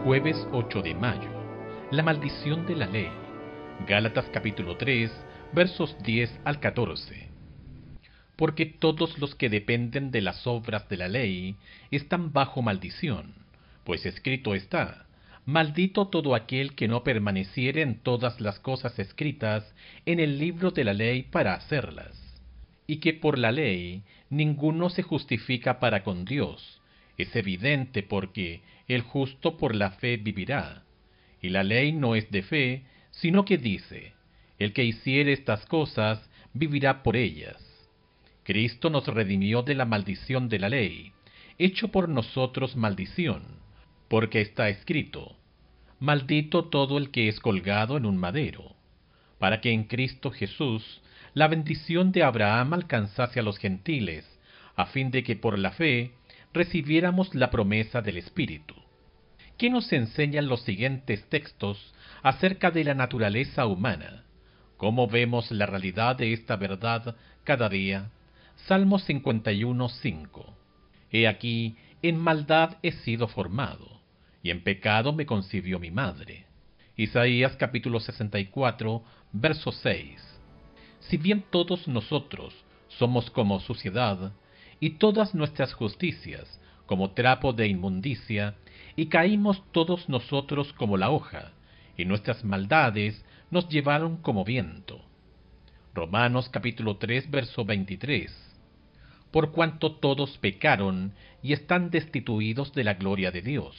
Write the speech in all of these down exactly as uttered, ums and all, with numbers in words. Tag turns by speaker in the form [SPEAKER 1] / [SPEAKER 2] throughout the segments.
[SPEAKER 1] Jueves ocho de mayo. La maldición de la ley. Gálatas capítulo tres, versos diez al catorce. Porque todos los que dependen de las obras de la ley están bajo maldición, pues escrito está: maldito todo aquel que no permaneciere en todas las cosas escritas en el libro de la ley para hacerlas. Y que por la ley ninguno se justifica para con Dios. Es evidente, porque el justo por la fe vivirá. Y la ley no es de fe, sino que dice: el que hiciere estas cosas vivirá por ellas. Cristo nos redimió de la maldición de la ley, hecho por nosotros maldición, porque está escrito: maldito todo el que es colgado en un madero, para que en Cristo Jesús la bendición de Abraham alcanzase a los gentiles, a fin de que por la fe recibiéramos la promesa del Espíritu. ¿Qué nos enseñan los siguientes textos acerca de la naturaleza humana? ¿Cómo vemos la realidad de esta verdad cada día? Salmo cincuenta y uno, cinco. He aquí, en maldad he sido formado, y en pecado me concibió mi madre. Isaías capítulo sesenta y cuatro, verso seis. Si bien todos nosotros somos como suciedad, y todas nuestras justicias como trapo de inmundicia, y caímos todos nosotros como la hoja, y nuestras maldades nos llevaron como viento. Romanos capítulo tres, verso veintitrés. Por cuanto todos pecaron y están destituidos de la gloria de Dios.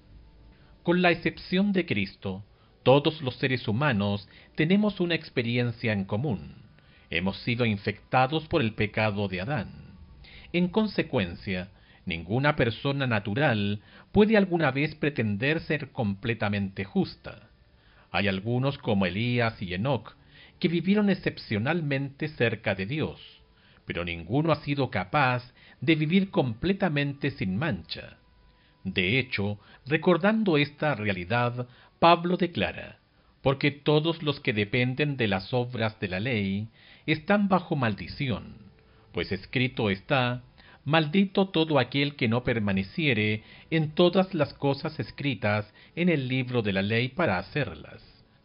[SPEAKER 1] Con la excepción de Cristo, todos los seres humanos tenemos una experiencia en común. Hemos sido infectados por el pecado de Adán. En consecuencia, ninguna persona natural puede alguna vez pretender ser completamente justa. Hay algunos como Elías y Enoc que vivieron excepcionalmente cerca de Dios, pero ninguno ha sido capaz de vivir completamente sin mancha. De hecho, recordando esta realidad, Pablo declara: porque todos los que dependen de las obras de la ley están bajo maldición, pues escrito está: maldito todo aquel que no permaneciere en todas las cosas escritas en el libro de la ley para hacerlas.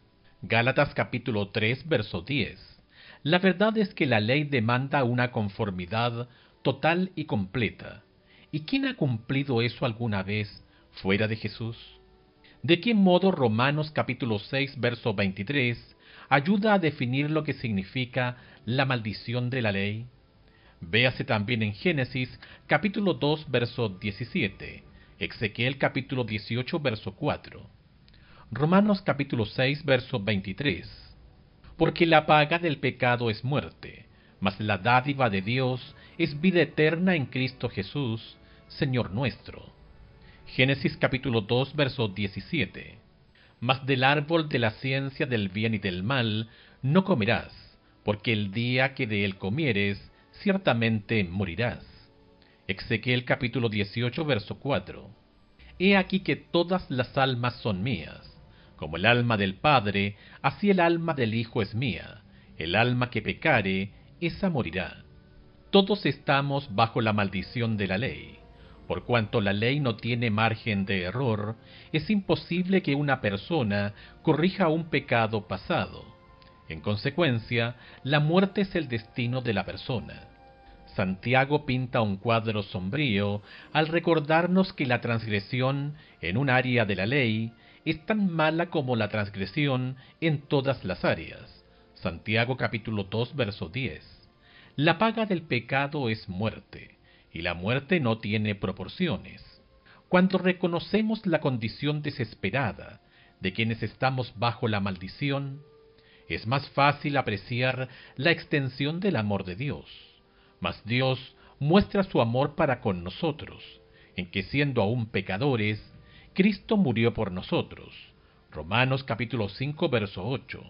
[SPEAKER 1] Gálatas capítulo tres, verso diez. La verdad es que la ley demanda una conformidad total y completa. ¿Y quién ha cumplido eso alguna vez fuera de Jesús? ¿De qué modo Romanos capítulo seis, verso veintitrés ayuda a definir lo que significa la maldición de la ley? Véase también en Génesis capítulo dos, verso diecisiete, Ezequiel capítulo dieciocho, verso cuatro, Romanos capítulo seis, verso veintitrés. Porque la paga del pecado es muerte, mas la dádiva de Dios es vida eterna en Cristo Jesús, Señor nuestro. Génesis capítulo dos, verso diecisiete. Mas del árbol de la ciencia del bien y del mal no comerás, porque el día que de él comieres, ciertamente morirás. Ezequiel capítulo dieciocho, verso cuatro. He aquí que todas las almas son mías. Como el alma del Padre, así el alma del Hijo es mía. El alma que pecare, esa morirá. Todos estamos bajo la maldición de la ley. Por cuanto la ley no tiene margen de error, es imposible que una persona corrija un pecado pasado. En consecuencia, la muerte es el destino de la persona. Santiago pinta un cuadro sombrío al recordarnos que la transgresión en un área de la ley es tan mala como la transgresión en todas las áreas. Santiago capítulo dos, verso diez. La paga del pecado es muerte, y la muerte no tiene proporciones. Cuando reconocemos la condición desesperada de quienes estamos bajo la maldición, es más fácil apreciar la extensión del amor de Dios. Mas Dios muestra su amor para con nosotros, en que siendo aún pecadores, Cristo murió por nosotros. Romanos capítulo cinco, verso ocho.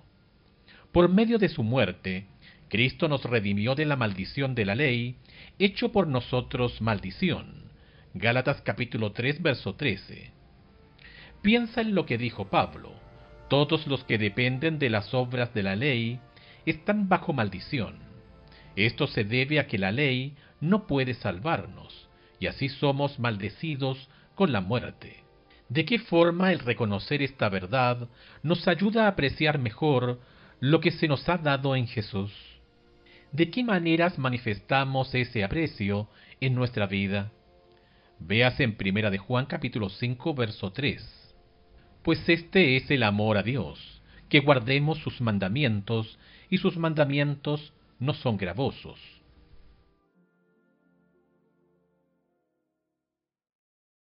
[SPEAKER 1] Por medio de su muerte, Cristo nos redimió de la maldición de la ley, hecho por nosotros maldición. Gálatas capítulo tres, verso trece. Piensa en lo que dijo Pablo: todos los que dependen de las obras de la ley están bajo maldición. Esto se debe a que la ley no puede salvarnos, y así somos maldecidos con la muerte. ¿De qué forma el reconocer esta verdad nos ayuda a apreciar mejor lo que se nos ha dado en Jesús? ¿De qué maneras manifestamos ese aprecio en nuestra vida? Véase en Primera de Juan capítulo cinco, verso tres. Pues este es el amor a Dios, que guardemos sus mandamientos, y sus mandamientos no son gravosos.